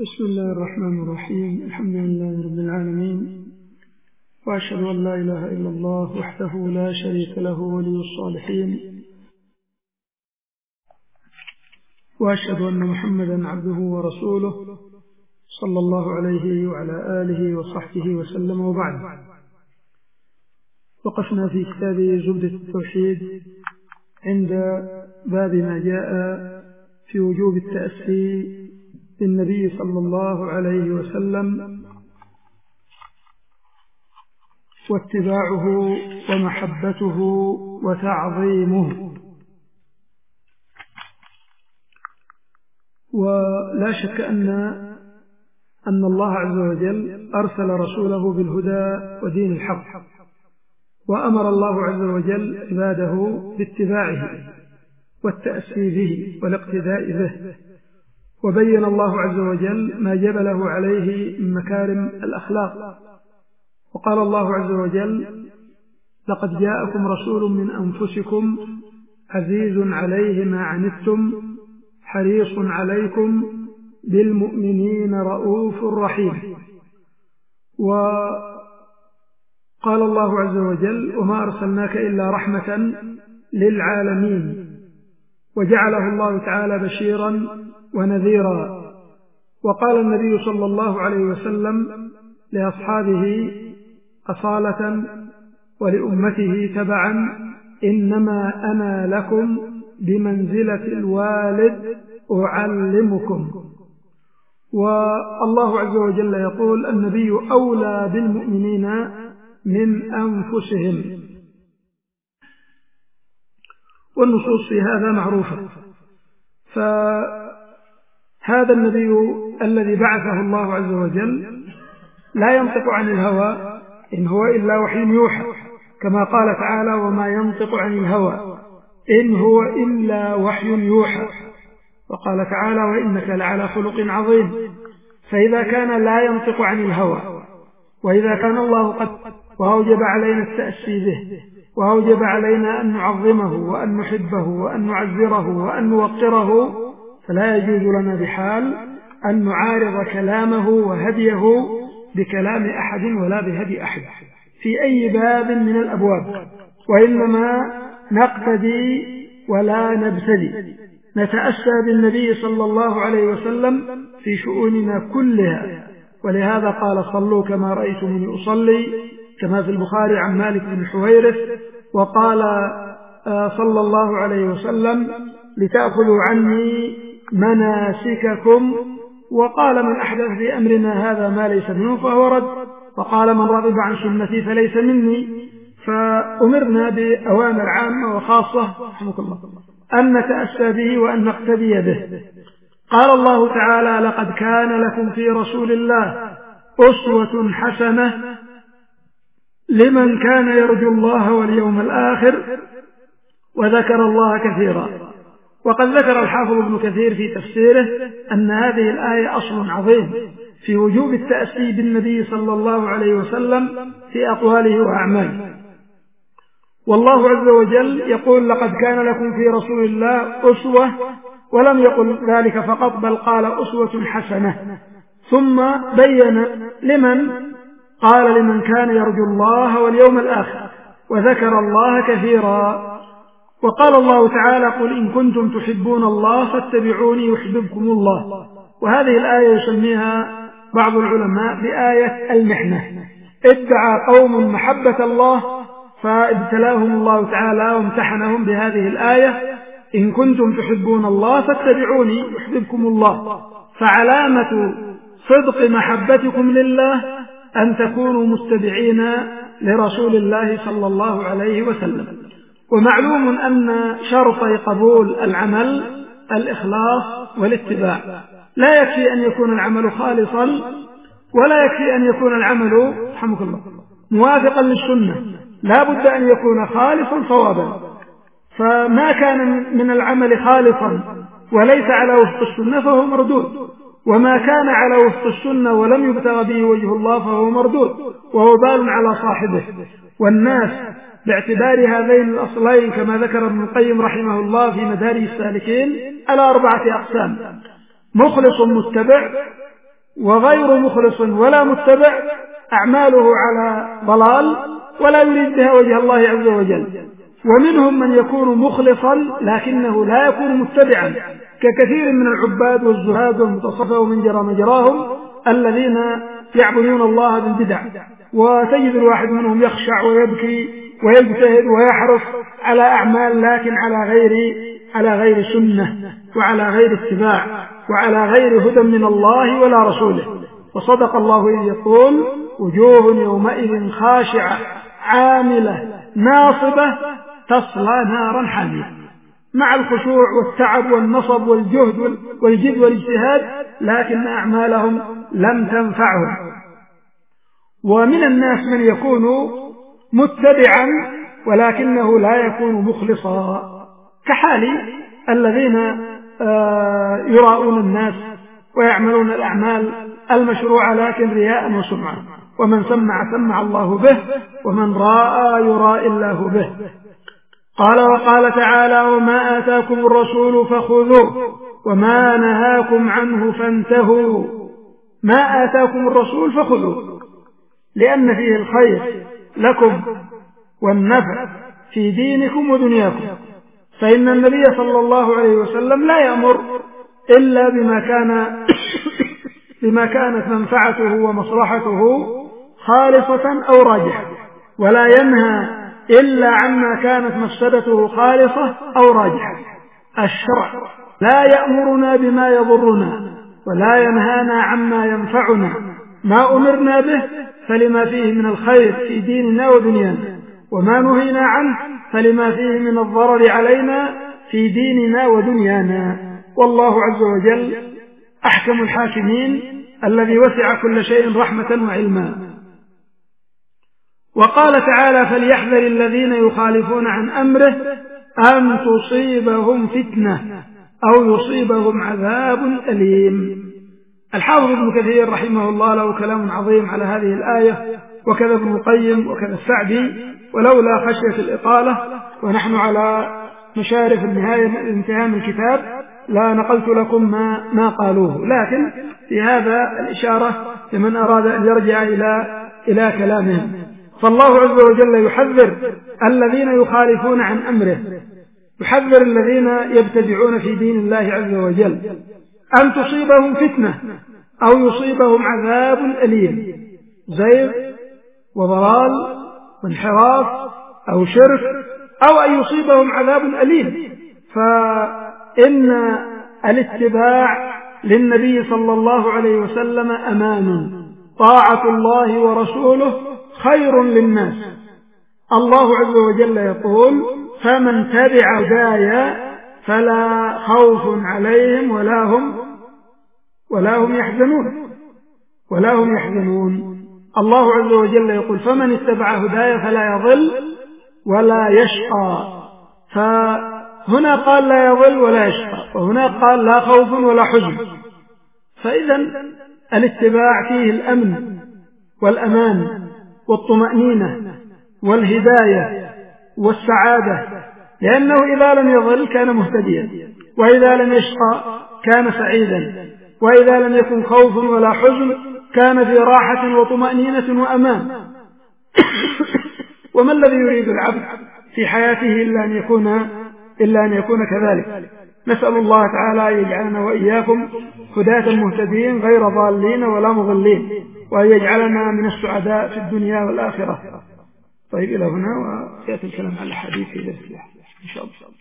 بسم الله الرحمن الرحيم. الحمد لله رب العالمين، وأشهد أن لا إله إلا الله وحده لا شريك له ولي الصالحين، وأشهد أن محمدا عبده ورسوله صلى الله عليه وعلى آله وصحبه وسلم. وبعد، وقفنا في كتاب زبدة التوحيد عند باب ما جاء في وجوب التأسي بالنبي صلى الله عليه وسلم واتباعه ومحبته وتعظيمه. ولا شك أن الله عز وجل أرسل رسوله بالهدى ودين الحق، وأمر الله عز وجل عباده باتباعه والتأسي به والاقتداء به، وبين الله عز وجل ما جبله عليه من مكارم الأخلاق. وقال الله عز وجل: لقد جاءكم رسول من أنفسكم عزيز عليه ما عنتم حريص عليكم بالمؤمنين رؤوف رحيم. وقال الله عز وجل: وما أرسلناك إلا رحمة للعالمين. وجعله الله تعالى بشيرا ونذيرا. وقال النبي صلى الله عليه وسلم لأصحابه أصالة ولأمته تبعا: إنما أنا لكم بمنزلة الوالد أعلمكم. والله عز وجل يقول: النبي أولى بالمؤمنين من أنفسهم. والنصوص في هذا معروفة. فهذا النبي الذي بعثه الله عز وجل لا ينطق عن الهوى، إن هو إلا وحي يوحى، كما قال تعالى: وما ينطق عن الهوى إن هو إلا وحي يوحى. وقال تعالى: وإنك لعلى خلق عظيم. فإذا كان لا ينطق عن الهوى، وإذا كان الله قد وأوجب علينا التأسي به، وأوجب علينا أن نعظمه وأن نحبه وأن نعزره وأن نوقره، فلا يجوز لنا بحال أن نعارض كلامه وهديه بكلام أحد ولا بهدي أحد في أي باب من الأبواب، وإنما نقتدي ولا نبتدي، نتأسى بالنبي صلى الله عليه وسلم في شؤوننا كلها. ولهذا قال: صلوا كما رأيتموني أصلي، كما في البخاري عن مالك بن حويرث. وقال صلى الله عليه وسلم: لتأخذوا عني مناسككم. وقال: من أحدث في أمرنا هذا ما ليس منه فهو رد. وقال: من رغب عن سنتي فليس مني. فأمرنا بأوامر عامة وخاصة رحمك الله أن نتأسى به وأن نقتدي به. قال الله تعالى: لقد كان لكم في رسول الله أسوة حسنة لمن كان يرجو الله واليوم الآخر وذكر الله كثيرا. وقد ذكر الحافظ ابن كثير في تفسيره أن هذه الآية أصل عظيم في وجوب التأسي بالنبي صلى الله عليه وسلم في أقواله وأعماله. والله عز وجل يقول: لقد كان لكم في رسول الله أسوة، ولم يقل ذلك فقط، بل قال أسوة حسنة، ثم بين لمن قال: لمن كان يرجو الله واليوم الآخر وذكر الله كثيرا. وقال الله تعالى: قل إن كنتم تحبون الله فاتبعوني يحببكم الله. وهذه الآية يسميها بعض العلماء بآية المحنة. ادعى قوم محبة الله فابتلاهم الله تعالى وامتحنهم بهذه الآية: إن كنتم تحبون الله فاتبعوني يحببكم الله. فعلامة صدق محبتكم لله أن تكونوا متبعين لرسول الله صلى الله عليه وسلم. ومعلوم أن شرطي قبول العمل الإخلاص والاتباع. لا يكفي أن يكون العمل خالصا، ولا يكفي أن يكون العمل رحمك الله موافقا للسنة، لا بد أن يكون خالصا صوابا. فما كان من العمل خالصا وليس على وفق السنة فهو مردود، وما كان على وفق السنة ولم يبتغ به وجه الله فهو مردود ووبال على صاحبه. والناس باعتبار هذين الأصلين كما ذكر ابن القيم رحمه الله في مدارج السالكين على 4 أقسام: مخلص متبع، وغير مخلص ولا متبع أعماله على ضلال ولا يريد بها وجه الله عز وجل. ومنهم من يكون مخلصا لكنه لا يكون متبعا، ككثير من العباد والزهاد والمتصفى ومن جرى مجراهم الذين يعبدون الله بالبدع، وتجد الواحد منهم يخشع ويبكي ويجتهد ويحرص على أعمال لكن على غير سنة وعلى غير اتباع وعلى غير هدى من الله ولا رسوله. وصدق الله إذ يقول: وجوه يومئذ خاشعة عاملة ناصبة تصلى نارا حامية، مع الخشوع والتعب والنصب والجهد والجد والاجتهاد، لكن أعمالهم لم تنفعهم. ومن الناس من يكون متبعا ولكنه لا يكون مخلصا، كحال الذين يراؤون الناس ويعملون الأعمال المشروعة لكن رياء وسمعة. ومن سمع الله به، ومن راى يرى الله به. وقال تعالى: وما آتاكم الرسول فخذوه وما نهاكم عنه فانتهوا. ما آتاكم الرسول فخذوه، لأن فيه الخير لكم والنفع في دينكم ودنياكم. فإن النبي صلى الله عليه وسلم لا يأمر إلا بما كانت منفعته ومصلحته خالصة أو راجحة، ولا ينهى إلا عما كانت مفسدته خالصة أو راجحة. الشرع لا يأمرنا بما يضرنا ولا ينهانا عما ينفعنا، ما أمرنا به فلما فيه من الخير في ديننا ودنيانا، وما نهينا عنه فلما فيه من الضرر علينا في ديننا ودنيانا. والله عز وجل أحكم الحاكمين الذي وسع كل شيء رحمة وعلما. وقال تعالى: فليحذر الذين يخالفون عن أمره أن تصيبهم فتنة أو يصيبهم عذاب أليم. الحافظ ابن كثير رحمه الله له كلام عظيم على هذه الآية، وكذا ابن القيم وكذا السعدي، ولولا خشية الإطالة ونحن على مشارف الانتهاء من الكتاب لا نقلت لكم ما قالوه، لكن في هذا الإشارة لمن أراد أن يرجع إلى كلامهم. فالله عز وجل يحذر الذين يخالفون عن أمره، يحذر الذين يبتدعون في دين الله عز وجل أن تصيبهم فتنة أو يصيبهم عذاب أليم، زيغ وضلال وانحراف أو شرك، أو أن يصيبهم عذاب أليم. فإن الاتباع للنبي صلى الله عليه وسلم أمان، طاعة الله ورسوله خير للناس. الله عز وجل يقول: فمن تبع هداي فلا خوف عليهم ولا هم يحزنون. الله عز وجل يقول: فمن اتبع هداي فلا يضل ولا يشقى. فهنا قال لا يضل ولا يشقى، وهنا قال لا خوف ولا حزن. فإذا الاتباع فيه الأمن والأمان والطمأنينة والهداية والسعادة، لأنه إذا لم يضل كان مهتديا، وإذا لم يشقى كان سعيدا، وإذا لم يكن خوف ولا حزن كان في راحة وطمأنينة وأمان. وما الذي يريد العبد في حياته إلا أن يكون كذلك؟ نسأل الله تعالى أن يجعلنا وإياكم هداة مهتدين غير ضالين ولا مضلين، وأن يجعلنا من السعداء في الدنيا والآخرة. طيب، إلى هنا، وسيأتي الكلام على الحديث في ذلك إن شاء الله.